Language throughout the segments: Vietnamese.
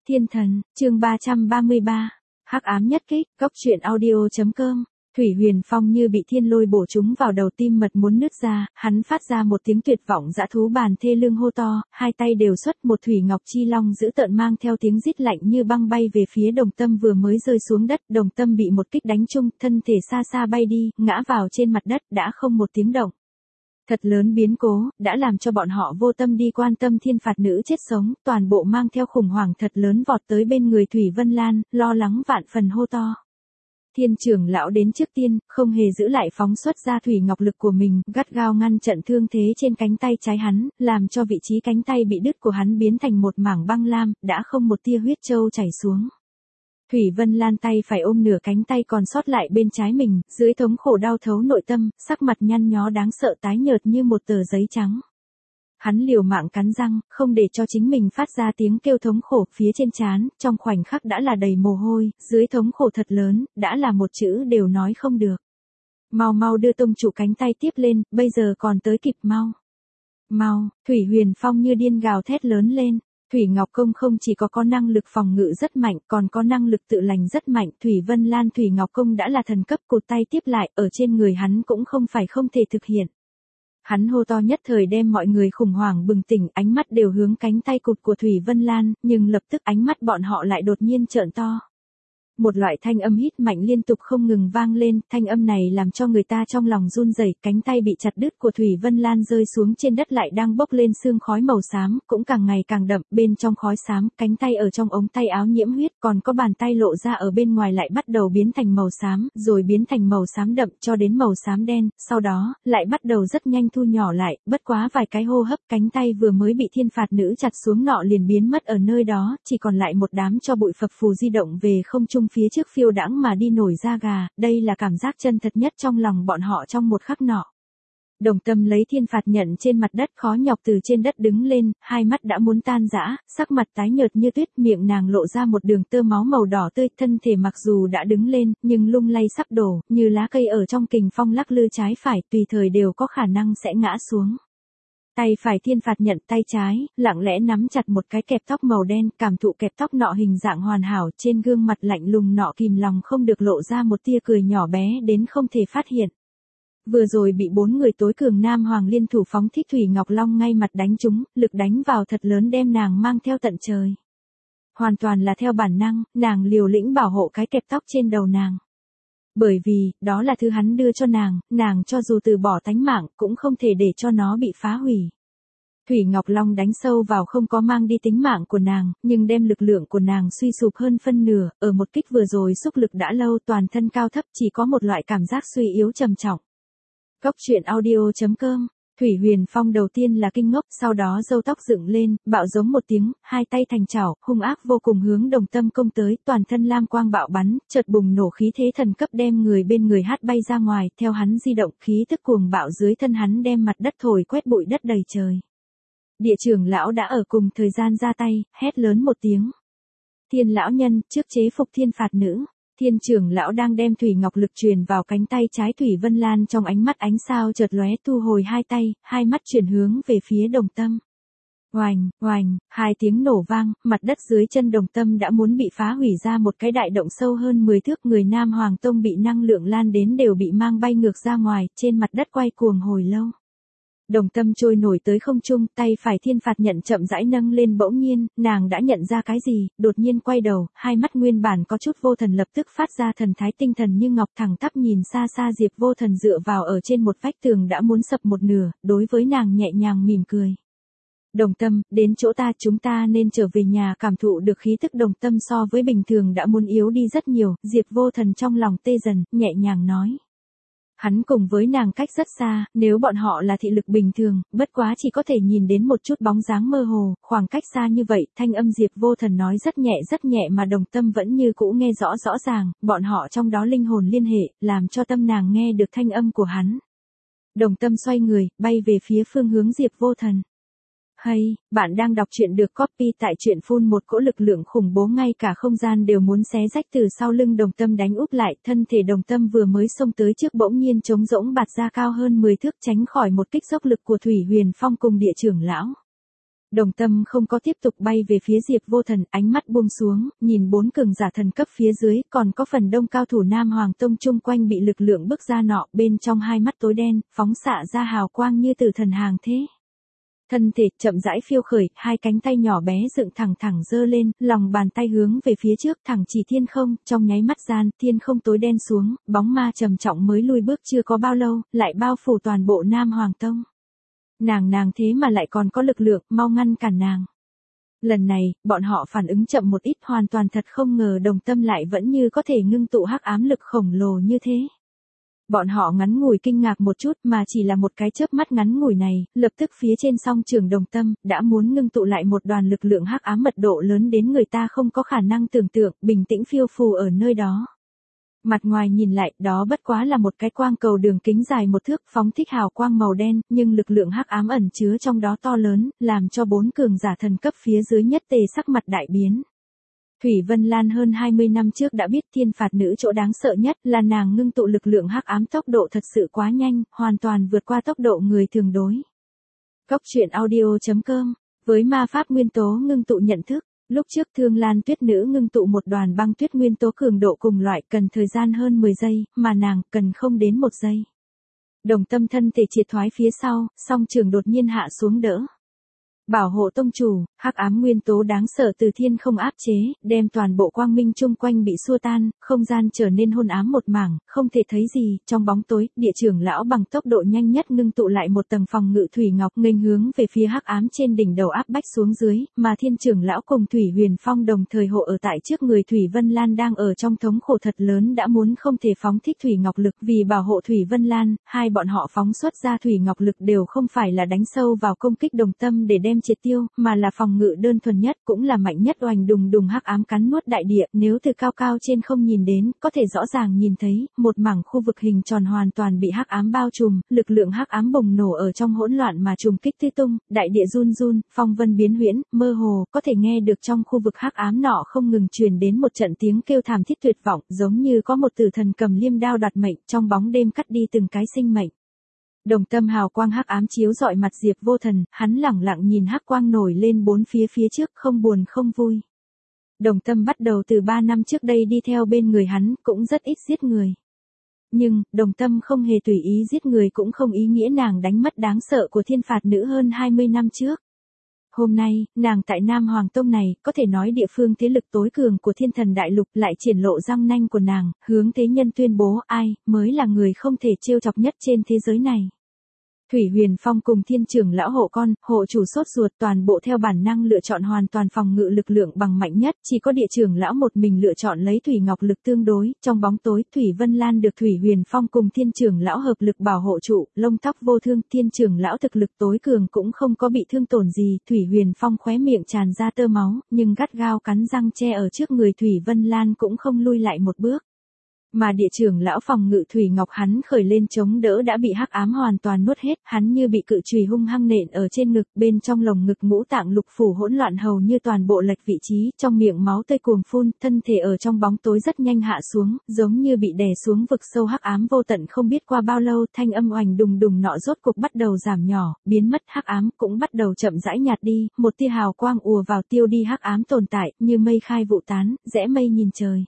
Thiên thần, chương 333. Hắc ám nhất kích, góc truyện audio.com. Thủy Huyền Phong như bị thiên lôi bổ trúng vào đầu, tim mật muốn nứt ra, hắn phát ra một tiếng tuyệt vọng dã thú bàn thê lương hô to, hai tay đều xuất, một thủy ngọc chi long dữ tợn mang theo tiếng rít lạnh như băng bay về phía Đồng Tâm vừa mới rơi xuống đất. Đồng Tâm bị một kích đánh trúng, thân thể xa xa bay đi, ngã vào trên mặt đất, đã không một tiếng động. Thật lớn biến cố, đã làm cho bọn họ vô tâm đi quan tâm thiên phạt nữ chết sống, toàn bộ mang theo khủng hoảng thật lớn vọt tới bên người Thủy Vân Lan, lo lắng vạn phần hô to. Thiên trưởng lão đến trước tiên, không hề giữ lại phóng xuất ra thủy ngọc lực của mình, gắt gao ngăn trận thương thế trên cánh tay trái hắn, làm cho vị trí cánh tay bị đứt của hắn biến thành một mảng băng lam, đã không một tia huyết châu chảy xuống. Thủy Vân Lan tay phải ôm nửa cánh tay còn sót lại bên trái mình, dưới thống khổ đau thấu nội tâm, sắc mặt nhăn nhó đáng sợ tái nhợt như một tờ giấy trắng. Hắn liều mạng cắn răng, không để cho chính mình phát ra tiếng kêu thống khổ, phía trên trán, trong khoảnh khắc đã là đầy mồ hôi, dưới thống khổ thật lớn, đã là một chữ đều nói không được. Mau mau đưa tông chủ cánh tay tiếp lên, bây giờ còn tới kịp mau. Mau, Thủy Huyền Phong như điên gào thét lớn lên. Thủy Ngọc Công không chỉ có năng lực phòng ngự rất mạnh, còn có năng lực tự lành rất mạnh. Thủy Vân Lan Thủy Ngọc Công đã là thần cấp, cụt tay tiếp lại, ở trên người hắn cũng không phải không thể thực hiện. Hắn hô to nhất thời đem mọi người khủng hoảng bừng tỉnh, ánh mắt đều hướng cánh tay cụt của Thủy Vân Lan, nhưng lập tức ánh mắt bọn họ lại đột nhiên trợn to. Một loại thanh âm hít mạnh liên tục không ngừng vang lên, thanh âm này làm cho người ta trong lòng run rẩy, cánh tay bị chặt đứt của Thủy Vân Lan rơi xuống trên đất lại đang bốc lên sương khói màu xám, cũng càng ngày càng đậm, bên trong khói xám, cánh tay ở trong ống tay áo nhiễm huyết, còn có bàn tay lộ ra ở bên ngoài lại bắt đầu biến thành màu xám, rồi biến thành màu xám đậm cho đến màu xám đen, sau đó, lại bắt đầu rất nhanh thu nhỏ lại, bất quá vài cái hô hấp, cánh tay vừa mới bị thiên phạt nữ chặt xuống nọ liền biến mất ở nơi đó, chỉ còn lại một đám cho bụi phập phù di động về không trung phía trước phiêu đãng mà đi nổi da gà, đây là cảm giác chân thật nhất trong lòng bọn họ trong một khắc nọ. Đồng Tâm lấy thiên phạt nhận trên mặt đất khó nhọc từ trên đất đứng lên, hai mắt đã muốn tan rã, sắc mặt tái nhợt như tuyết, miệng nàng lộ ra một đường tơ máu màu đỏ tươi, thân thể mặc dù đã đứng lên, nhưng lung lay sắp đổ, như lá cây ở trong kình phong lắc lư trái phải, tùy thời đều có khả năng sẽ ngã xuống. Tay phải thiên phạt nhận, tay trái, lặng lẽ nắm chặt một cái kẹp tóc màu đen, cảm thụ kẹp tóc nọ hình dạng hoàn hảo, trên gương mặt lạnh lùng nọ kìm lòng không được lộ ra một tia cười nhỏ bé đến không thể phát hiện. Vừa rồi bị 4 người tối cường Nam Hoàng liên thủ phóng thích Thủy Ngọc Long ngay mặt đánh trúng, lực đánh vào thật lớn đem nàng mang theo tận trời. Hoàn toàn là theo bản năng, nàng liều lĩnh bảo hộ cái kẹp tóc trên đầu nàng. Bởi vì, đó là thứ hắn đưa cho nàng cho dù từ bỏ tánh mạng, cũng không thể để cho nó bị phá hủy. Thủy Ngọc Long đánh sâu vào không có mang đi tính mạng của nàng, nhưng đem lực lượng của nàng suy sụp hơn phân nửa, ở một kích vừa rồi xúc lực đã lâu toàn thân cao thấp chỉ có một loại cảm giác suy yếu trầm trọng. Góc truyện audio.com. Thủy Huyền Phong đầu tiên là kinh ngốc, sau đó râu tóc dựng lên, bạo giống một tiếng, hai tay thành chảo, hung ác vô cùng hướng Đồng Tâm công tới, toàn thân lam quang bạo bắn, chợt bùng nổ khí thế thần cấp đem người bên người hát bay ra ngoài, theo hắn di động, khí tức cuồng bạo dưới thân hắn đem mặt đất thổi quét bụi đất đầy trời. Địa trưởng lão đã ở cùng thời gian ra tay, hét lớn một tiếng. Thiên lão nhân, trước chế phục thiên phạt nữ. Thiên trưởng lão đang đem thủy ngọc lực truyền vào cánh tay trái Thủy Vân Lan, trong ánh mắt ánh sao chợt lóe, thu hồi hai tay, hai mắt chuyển hướng về phía Đồng Tâm. Oành, oành, hai tiếng nổ vang, mặt đất dưới chân Đồng Tâm đã muốn bị phá hủy ra một cái đại động sâu hơn 10 thước, người Nam Hoàng Tông bị năng lượng lan đến đều bị mang bay ngược ra ngoài, trên mặt đất quay cuồng hồi lâu. Đồng Tâm trôi nổi tới không trung, tay phải thiên phạt nhận chậm rãi nâng lên, bỗng nhiên, nàng đã nhận ra cái gì, đột nhiên quay đầu, hai mắt nguyên bản có chút vô thần lập tức phát ra thần thái tinh thần như ngọc, thẳng tắp nhìn xa xa Diệp Vô Thần dựa vào ở trên một vách tường đã muốn sập một nửa, đối với nàng nhẹ nhàng mỉm cười. Đồng Tâm, đến chỗ ta, chúng ta nên trở về nhà. Cảm thụ được khí tức Đồng Tâm so với bình thường đã muốn yếu đi rất nhiều, Diệp Vô Thần trong lòng tê dần, nhẹ nhàng nói. Hắn cùng với nàng cách rất xa, nếu bọn họ là thị lực bình thường, bất quá chỉ có thể nhìn đến một chút bóng dáng mơ hồ, khoảng cách xa như vậy, thanh âm Diệp Vô Thần nói rất nhẹ mà Đồng Tâm vẫn như cũ nghe rõ ràng, bọn họ trong đó linh hồn liên hệ, làm cho tâm nàng nghe được thanh âm của hắn. Đồng Tâm xoay người, bay về phía phương hướng Diệp Vô Thần. Hay, bạn đang đọc truyện được copy tại truyện phun, một cỗ lực lượng khủng bố ngay cả không gian đều muốn xé rách từ sau lưng Đồng Tâm đánh úp lại, thân thể Đồng Tâm vừa mới xông tới trước bỗng nhiên trống rỗng bạt ra cao hơn 10 thước, tránh khỏi một kích dốc lực của Thủy Huyền Phong cùng địa trưởng lão. Đồng Tâm không có tiếp tục bay về phía Diệp Vô Thần, ánh mắt buông xuống, nhìn 4 cường giả thần cấp phía dưới, còn có phần đông cao thủ Nam Hoàng Tông chung quanh bị lực lượng bức ra nọ, bên trong hai mắt tối đen, phóng xạ ra hào quang như tử thần hàng thế. Thân thể chậm rãi phiêu khởi, hai cánh tay nhỏ bé dựng thẳng thẳng giơ lên, lòng bàn tay hướng về phía trước thẳng chỉ thiên không, trong nháy mắt gian, thiên không tối đen xuống, bóng ma trầm trọng mới lui bước chưa có bao lâu, lại bao phủ toàn bộ Nam Hoàng Tông. Nàng thế mà lại còn có lực lượng, mau ngăn cản nàng. Lần này, bọn họ phản ứng chậm một ít, hoàn toàn thật không ngờ Đồng Tâm lại vẫn như có thể ngưng tụ hắc ám lực khổng lồ như thế. Bọn họ ngắn ngủi kinh ngạc một chút mà chỉ là một cái chớp mắt ngắn ngủi này, lập tức phía trên song trường Đồng Tâm, đã muốn ngưng tụ lại một đoàn lực lượng hắc ám mật độ lớn đến người ta không có khả năng tưởng tượng, bình tĩnh phiêu phù ở nơi đó. Mặt ngoài nhìn lại, đó bất quá là một cái quang cầu đường kính dài 1 thước, phóng thích hào quang màu đen, nhưng lực lượng hắc ám ẩn chứa trong đó to lớn, làm cho 4 cường giả thần cấp phía dưới nhất tề sắc mặt đại biến. Thủy Vân Lan hơn 20 năm trước đã biết thiên phạt nữ chỗ đáng sợ nhất là nàng ngưng tụ lực lượng hắc ám tốc độ thật sự quá nhanh, hoàn toàn vượt qua tốc độ người thường đối. Cốc truyện audio.com, với ma pháp nguyên tố ngưng tụ nhận thức. Lúc trước Thương Lan Tuyết Nữ ngưng tụ một đoàn băng tuyết nguyên tố cường độ cùng loại cần thời gian hơn 10 giây, mà nàng cần không đến 1 giây. Đồng Tâm thân thể triệt thoái phía sau, song trường đột nhiên hạ xuống đỡ. Bảo hộ tông chủ, hắc ám nguyên tố đáng sợ từ thiên không áp chế, đem toàn bộ quang minh chung quanh bị xua tan, không gian trở nên hôn ám một mảng, không thể thấy gì, trong bóng tối, địa trưởng lão bằng tốc độ nhanh nhất ngưng tụ lại một tầng phòng ngự thủy ngọc nghênh hướng về phía hắc ám trên đỉnh đầu áp bách xuống dưới, mà thiên trưởng lão cùng Thủy Huyền Phong đồng thời hộ ở tại trước người Thủy Vân Lan đang ở trong thống khổ thật lớn đã muốn không thể phóng thích thủy ngọc lực, vì bảo hộ Thủy Vân Lan, hai bọn họ phóng xuất ra thủy ngọc lực đều không phải là đánh sâu vào công kích Đồng Tâm để đem triệt tiêu, mà là phòng ngự đơn thuần nhất, cũng là mạnh nhất. Oanh đùng đùng hắc ám cắn nuốt đại địa, nếu từ cao cao trên không nhìn đến, có thể rõ ràng nhìn thấy, một mảng khu vực hình tròn hoàn toàn bị hắc ám bao trùm, lực lượng hắc ám bùng nổ ở trong hỗn loạn mà trùng kích tứ tung, đại địa run run, phong vân biến huyễn, mơ hồ, có thể nghe được trong khu vực hắc ám nọ không ngừng truyền đến một trận tiếng kêu thảm thiết tuyệt vọng, giống như có một tử thần cầm liêm đao đoạt mệnh, trong bóng đêm cắt đi từng cái sinh mệnh. Đồng Tâm hào quang hắc ám chiếu rọi mặt Diệp Vô Thần, hắn lẳng lặng nhìn hắc quang nổi lên bốn phía trước, không buồn không vui. Đồng Tâm bắt đầu từ 3 năm trước đây đi theo bên người hắn, cũng rất ít giết người. Nhưng, Đồng Tâm không hề tùy ý giết người cũng không ý nghĩa nàng đánh mất đáng sợ của thiên phạt nữ hơn 20 năm trước. Hôm nay, nàng tại Nam Hoàng Tông này, có thể nói địa phương thế lực tối cường của thiên thần đại lục lại triển lộ răng nanh của nàng, hướng thế nhân tuyên bố ai mới là người không thể trêu chọc nhất trên thế giới này. Thủy Huyền Phong cùng thiên trưởng lão hộ con, hộ chủ sốt ruột toàn bộ theo bản năng lựa chọn hoàn toàn phòng ngự lực lượng bằng mạnh nhất, chỉ có địa trưởng lão một mình lựa chọn lấy thủy ngọc lực tương đối, trong bóng tối, Thủy Vân Lan được Thủy Huyền Phong cùng thiên trưởng lão hợp lực bảo hộ trụ, lông tóc vô thương, thiên trưởng lão thực lực tối cường cũng không có bị thương tổn gì, Thủy Huyền Phong khóe miệng tràn ra tơ máu, nhưng gắt gao cắn răng che ở trước người Thủy Vân Lan cũng không lui lại một bước. Mà địa trưởng lão phòng ngự Thủy Ngọc hắn khởi lên chống đỡ đã bị hắc ám hoàn toàn nuốt hết, hắn như bị cự chùy hung hăng nện ở trên ngực, bên trong lồng ngực ngũ tạng lục phủ hỗn loạn hầu như toàn bộ lệch vị trí, trong miệng máu tươi cuồng phun, thân thể ở trong bóng tối rất nhanh hạ xuống, giống như bị đè xuống vực sâu hắc ám vô tận. Không biết qua bao lâu, thanh âm oành đùng đùng nọ rốt cuộc bắt đầu giảm nhỏ, biến mất, hắc ám cũng bắt đầu chậm rãi nhạt đi, một tia hào quang ùa vào tiêu đi hắc ám tồn tại, như mây khai vụ tán, rẽ mây nhìn trời.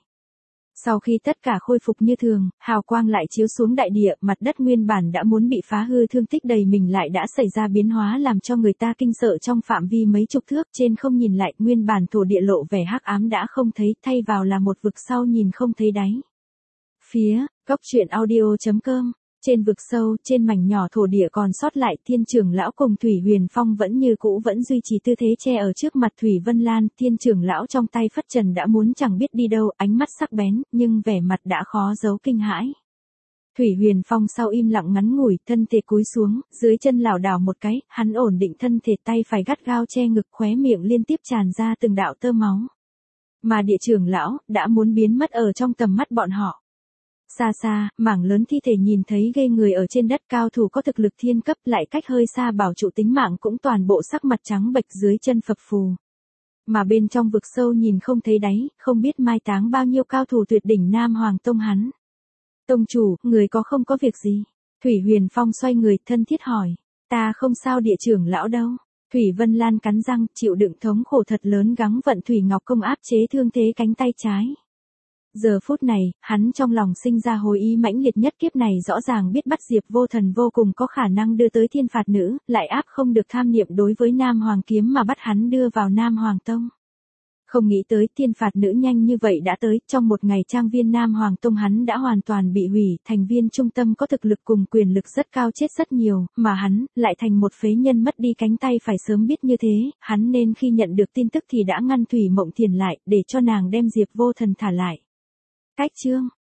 Sau khi tất cả khôi phục như thường, hào quang lại chiếu xuống đại địa, mặt đất nguyên bản đã muốn bị phá hư thương tích đầy mình lại đã xảy ra biến hóa làm cho người ta kinh sợ. Trong phạm vi mấy chục thước trên không nhìn lại, nguyên bản thổ địa lộ vẻ hắc ám đã không thấy, thay vào là một vực sâu nhìn không thấy đáy. Phía, Cốc truyện audio.com, trên vực sâu, trên mảnh nhỏ thổ địa còn sót lại, thiên trưởng lão cùng Thủy Huyền Phong vẫn như cũ vẫn duy trì tư thế che ở trước mặt Thủy Vân Lan, thiên trưởng lão trong tay phất trần đã muốn chẳng biết đi đâu, ánh mắt sắc bén, nhưng vẻ mặt đã khó giấu kinh hãi. Thủy Huyền Phong sau im lặng ngắn ngủi, thân thể cúi xuống, dưới chân lảo đảo một cái, hắn ổn định thân thể, tay phải gắt gao che ngực, khóe miệng liên tiếp tràn ra từng đạo tơ máu. Mà địa trưởng lão đã muốn biến mất ở trong tầm mắt bọn họ. Xa xa, mảng lớn thi thể nhìn thấy ghê người ở trên đất, cao thủ có thực lực thiên cấp lại cách hơi xa bảo trụ tính mạng cũng toàn bộ sắc mặt trắng bệch dưới chân phập phù. Mà bên trong vực sâu nhìn không thấy đáy, không biết mai táng bao nhiêu cao thủ tuyệt đỉnh Nam Hoàng Tông hắn. Tông chủ, người có không có việc gì? Thủy Huyền Phong xoay người thân thiết hỏi. Ta không sao, địa trưởng lão đâu. Thủy Vân Lan cắn răng, chịu đựng thống khổ thật lớn gắng vận Thủy Ngọc Công áp chế thương thế cánh tay trái. Giờ phút này, hắn trong lòng sinh ra hồi ý mãnh liệt nhất, kiếp này rõ ràng biết bắt Diệp Vô Thần vô cùng có khả năng đưa tới thiên phạt nữ, lại áp không được tham niệm đối với Nam Hoàng kiếm mà bắt hắn đưa vào Nam Hoàng Tông. Không nghĩ tới thiên phạt nữ nhanh như vậy đã tới, trong một ngày trang viên Nam Hoàng Tông hắn đã hoàn toàn bị hủy, thành viên trung tâm có thực lực cùng quyền lực rất cao chết rất nhiều, mà hắn, lại thành một phế nhân mất đi cánh tay. Phải sớm biết như thế, hắn nên khi nhận được tin tức thì đã ngăn Thủy Mộng Thiền lại, để cho nàng đem Diệp Vô Thần thả lại. Cách chương